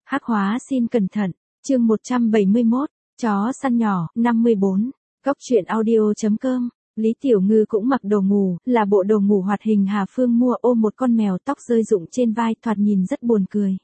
Hắc hóa xin cẩn thận, chương 171, chó săn nhỏ, 54, Cóc truyện audio.com. Lý Tiểu Ngư cũng mặc đồ ngủ, là bộ đồ ngủ hoạt hình Hà Phương mua, ôm một con mèo tóc rơi rụng trên vai, thoạt nhìn rất buồn cười.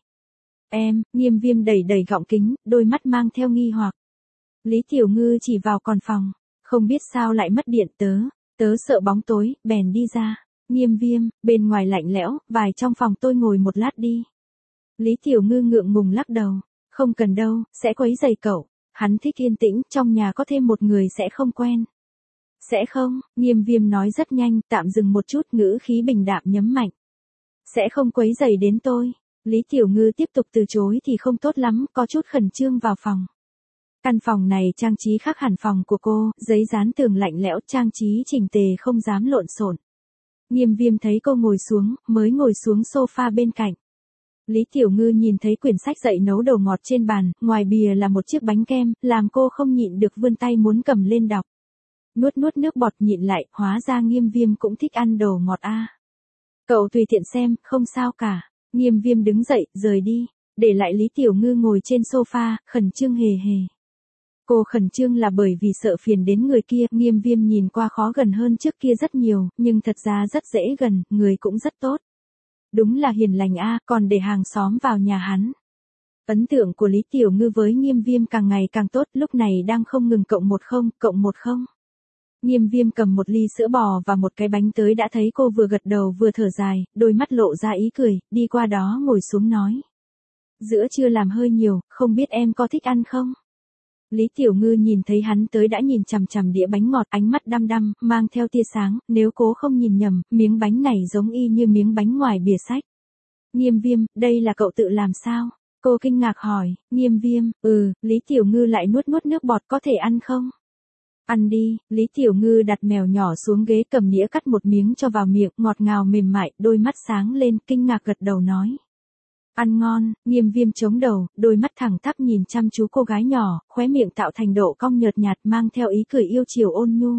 Em, Nghiêm Viêm đẩy đẩy gọng kính, đôi mắt mang theo nghi hoặc. Lý Tiểu Ngư chỉ vào còn phòng, không biết sao lại mất điện, tớ sợ bóng tối, bèn đi ra. Nghiêm Viêm, bên ngoài lạnh lẽo, trong phòng tôi ngồi một lát đi. Lý Tiểu Ngư ngượng ngùng lắc đầu, không cần đâu, sẽ quấy rầy cậu, hắn thích yên tĩnh, trong nhà có thêm một người sẽ không quen. Sẽ không, Nghiêm Viêm nói rất nhanh, tạm dừng một chút, ngữ khí bình đạm nhấn mạnh. Sẽ không quấy rầy đến tôi. Lý Tiểu Ngư tiếp tục từ chối thì không tốt lắm, có chút khẩn trương vào phòng. Căn phòng này trang trí khác hẳn phòng của cô, giấy dán tường lạnh lẽo, trang trí chỉnh tề không dám lộn xộn. Nghiêm Viêm thấy cô ngồi xuống, mới ngồi xuống sofa bên cạnh. Lý Tiểu Ngư nhìn thấy quyển sách dạy nấu đồ ngọt trên bàn, ngoài bìa là một chiếc bánh kem, làm cô không nhịn được vươn tay muốn cầm lên đọc. Nuốt nước bọt nhịn lại, hóa ra Nghiêm Viêm cũng thích ăn đồ ngọt a. Cậu tùy tiện xem, không sao cả. Nghiêm Viêm đứng dậy, rời đi, để lại Lý Tiểu Ngư ngồi trên sofa, khẩn trương hề hề. Cô khẩn trương là bởi vì sợ phiền đến người kia, Nghiêm Viêm nhìn qua khó gần hơn trước kia rất nhiều, nhưng thật ra rất dễ gần, người cũng rất tốt. Đúng là hiền lành a, còn để hàng xóm vào nhà hắn. Ấn tượng của Lý Tiểu Ngư với Nghiêm Viêm càng ngày càng tốt, lúc này đang không ngừng cộng một không. Nghiêm Viêm cầm một ly sữa bò và một cái bánh tới đã thấy cô vừa gật đầu vừa thở dài, đôi mắt lộ ra ý cười, đi qua đó ngồi xuống nói. Giữa trưa làm hơi nhiều, không biết em có thích ăn không? Lý Tiểu Ngư nhìn thấy hắn tới đã nhìn chằm chằm đĩa bánh ngọt, ánh mắt đăm đăm, mang theo tia sáng, nếu cố không nhìn nhầm, miếng bánh này giống y như miếng bánh ngoài bìa sách. Nghiêm Viêm, đây là cậu tự làm sao? Cô kinh ngạc hỏi. Nghiêm Viêm, Lý Tiểu Ngư lại nuốt nước bọt, có thể ăn không? Ăn đi. Lý Tiểu Ngư đặt mèo nhỏ xuống ghế, cầm đĩa cắt một miếng cho vào miệng, ngọt ngào mềm mại, đôi mắt sáng lên, kinh ngạc gật đầu nói. Ăn ngon. Nghiêm Viêm chống đầu, đôi mắt thẳng tắp nhìn chăm chú cô gái nhỏ, khóe miệng tạo thành độ cong nhợt nhạt, mang theo ý cười yêu chiều ôn nhu.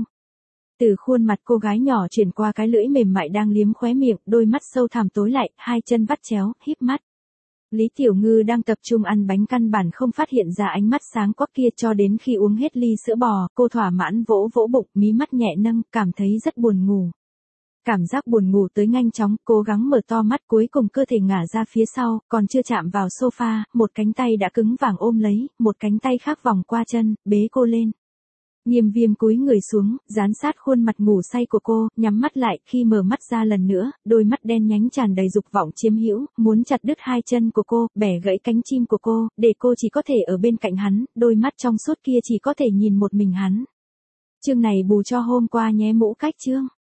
Từ khuôn mặt cô gái nhỏ chuyển qua cái lưỡi mềm mại đang liếm khóe miệng, đôi mắt sâu thẳm tối lại, hai chân vắt chéo, híp mắt. Lý Tiểu Ngư đang tập trung ăn bánh, căn bản không phát hiện ra ánh mắt sáng quắc kia, cho đến khi uống hết ly sữa bò, cô thỏa mãn vỗ vỗ bụng, mí mắt nhẹ nâng, cảm thấy rất buồn ngủ. Cảm giác buồn ngủ tới nhanh chóng, cố gắng mở to mắt, cuối cùng cơ thể ngả ra phía sau, còn chưa chạm vào sofa, một cánh tay đã cứng vàng ôm lấy, một cánh tay khác vòng qua chân, bế cô lên. Nghiêm Viêm cúi người xuống, dán sát khuôn mặt ngủ say của cô, nhắm mắt lại, khi mở mắt ra lần nữa, đôi mắt đen nhánh tràn đầy dục vọng chiếm hữu, muốn chặt đứt hai chân của cô, bẻ gãy cánh chim của cô, để cô chỉ có thể ở bên cạnh hắn, đôi mắt trong suốt kia chỉ có thể nhìn một mình hắn. Chương này bù cho hôm qua nhé, Mũ Cách chương.